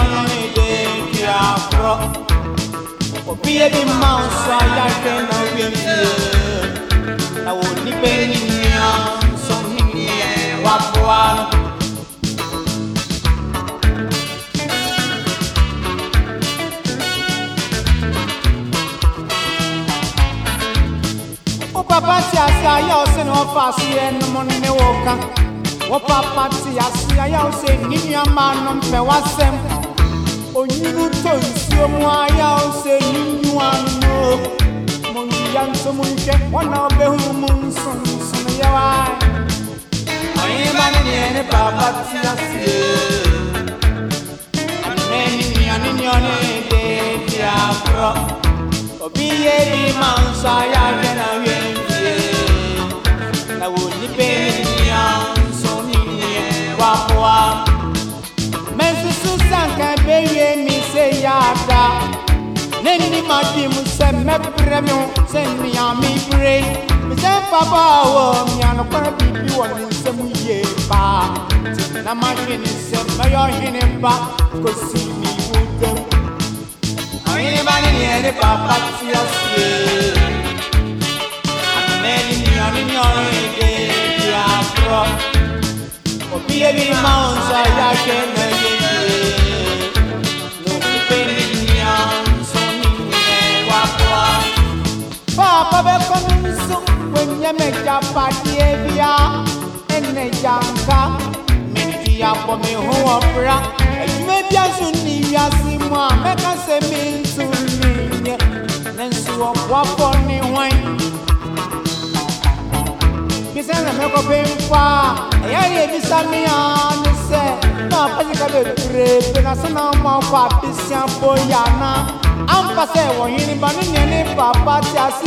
Be a mouse, I can know you. I would depend on something what Oh, Papa, I also know fast and money walker. Oh, Papa, I also need your man on the wasem. Oh, you told so I say you know. Mondian, someone check one of the women's sons. I am any Papa, and many in your name, oh, be a man, so I can I would depend on so near Wapua. Mensu Susan can be me say yada. Neni Mati Musem Premium, send me on me pray. Mr. Papa, me and a party you want in some year. Na machine is my own in back, could see me with them. I ain't any Papa, yes, I'm many in your day. Be a mouse, I can no depending on something. Papa, when you make a party, and a janka, maybe up for me who opera, and maybe I should need ya see more, make us a mean to me, then so up on me wine. Send a milk of him far. I did me on the set. No, particularly brave, and I said no more for this young boy. I'm passing when anybody any papa just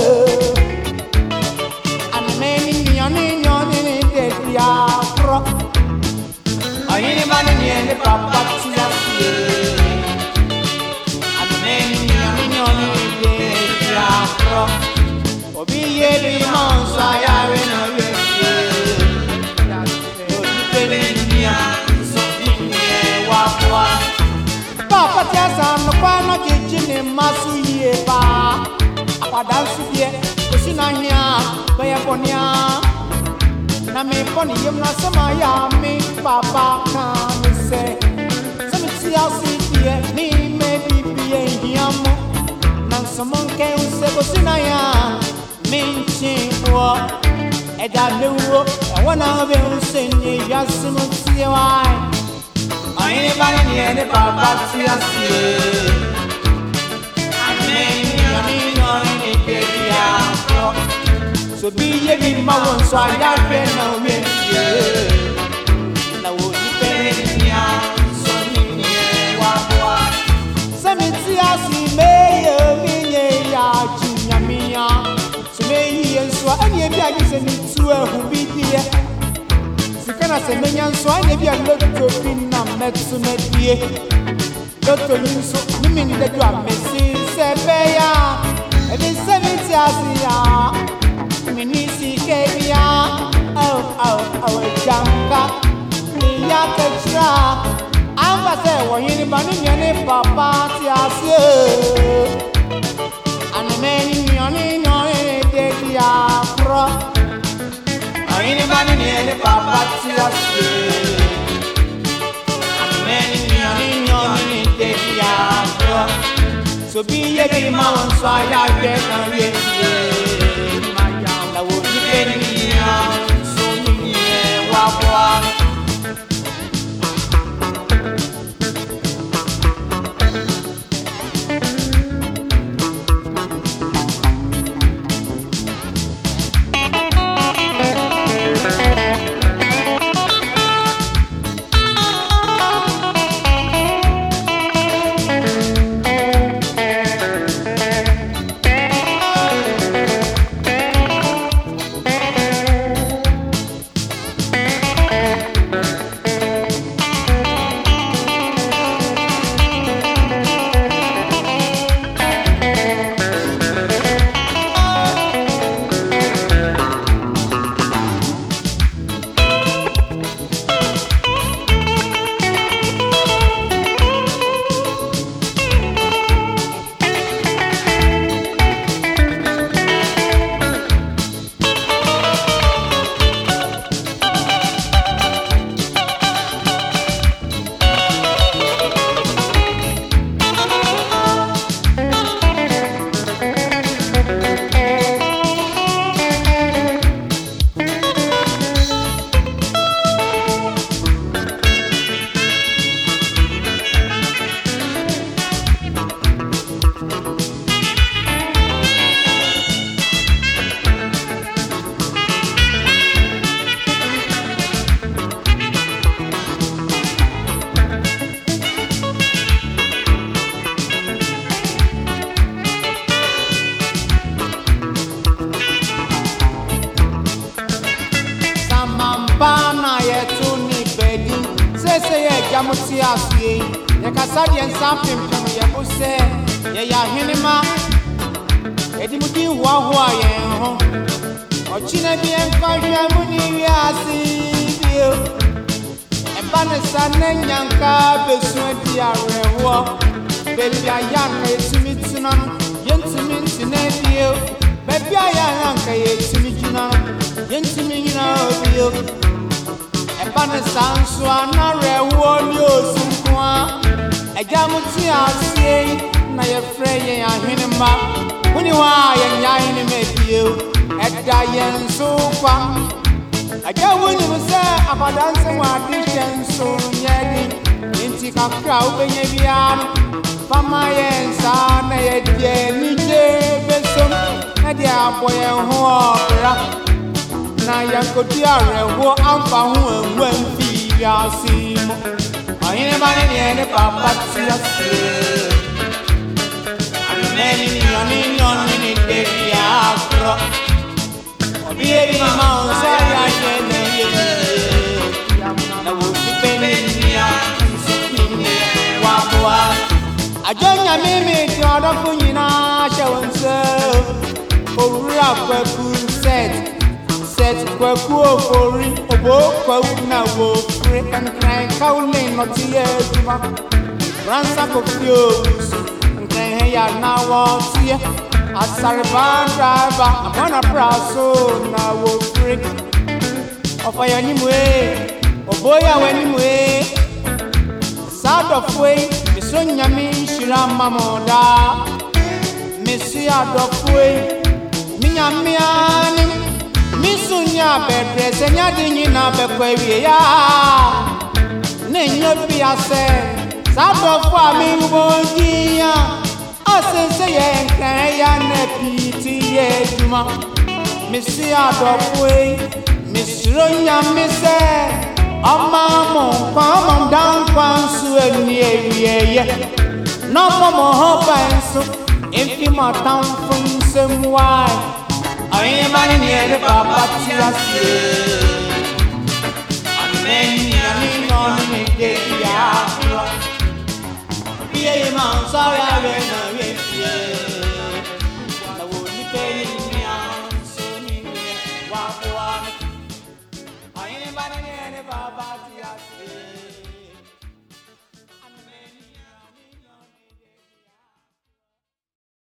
and many young in the afro. Anybody any papa just and many young in the afro. Be a monster, I know you. Papa, yes, I'm the final kitchen in Masuye. I dance with you, Kusina here, Bayaponia. Name funny, you must some me, Papa, can say. Some see how see me, maybe be a yam. Now someone can say, Kusina here. Minching war, and I knew one of them sing you just to see why. I ain't buying any Papa, so be a big mountain, so I can know me. Now, would you pay me out? So many what? Some see me, Junior. So I need to send it to a who be there. So can I say, Manian, so I need a lot to be not met to make me. Doctor, you so many that you are missing, Sebea, and in 70 years, Minisi Kavia, our Janka, Yakatra. I'm a say, when anybody, any papa, and many young afro. Anybody near the Papa, and many young in afro. So be a big mountain, so I can read I would depend on so near Wapua. say Jamusiasi, Yakasadian something from Yabuse, Yaya Hinima, Edimudi Wahuaye, or Chinabian Kajamuniasi, and Banasan and Yanka, Besuetia, Belia Yan, Simitunam, Gentlemen, Sinabio, Babia Yanka, Simitunam, Gentlemen, you. Banasan Swana Rewolio Sunkwa, a Jamusiasi, Naya Frey and Hinima, Uniwa and Yain make you, at Diane Sofa. I don't want to say about dancing what dishes so yet in Tika crowd when you be on Pama and Sana, Jenny J. Besson, and the boy and Hora. Na yakotiare wo amfa ho enwan fi yasim ayene bane ne papa tiase aneni ni de diakro obi eri ma onsa ya yene yene na wo dipeni nia nsini wa wa ajonya mimi ti odofo nyina hye owura kwaku set kwaku ofori obo kwaku na wo free and cry kaule not here juma ransa kofios and cry ya na wo tie asarban driver amana praso na wo free ofaya ni mwe oboya wani mwe sad of way misonya mi shira mamoda misi of way minyamiani Misunya bedre senya dinyi na bekwewie ya nenyo biase sadofo ami ubonjia asense ye nkran ya na piti ye duma misi adofwe misironya mise amamo kwamam dan kwansu eni ewieye no momo hobansu infima tamfun semwai I am near the Papa Tiasi. I'm on me, dear. Sorry, I ran away. I wouldn't pay me.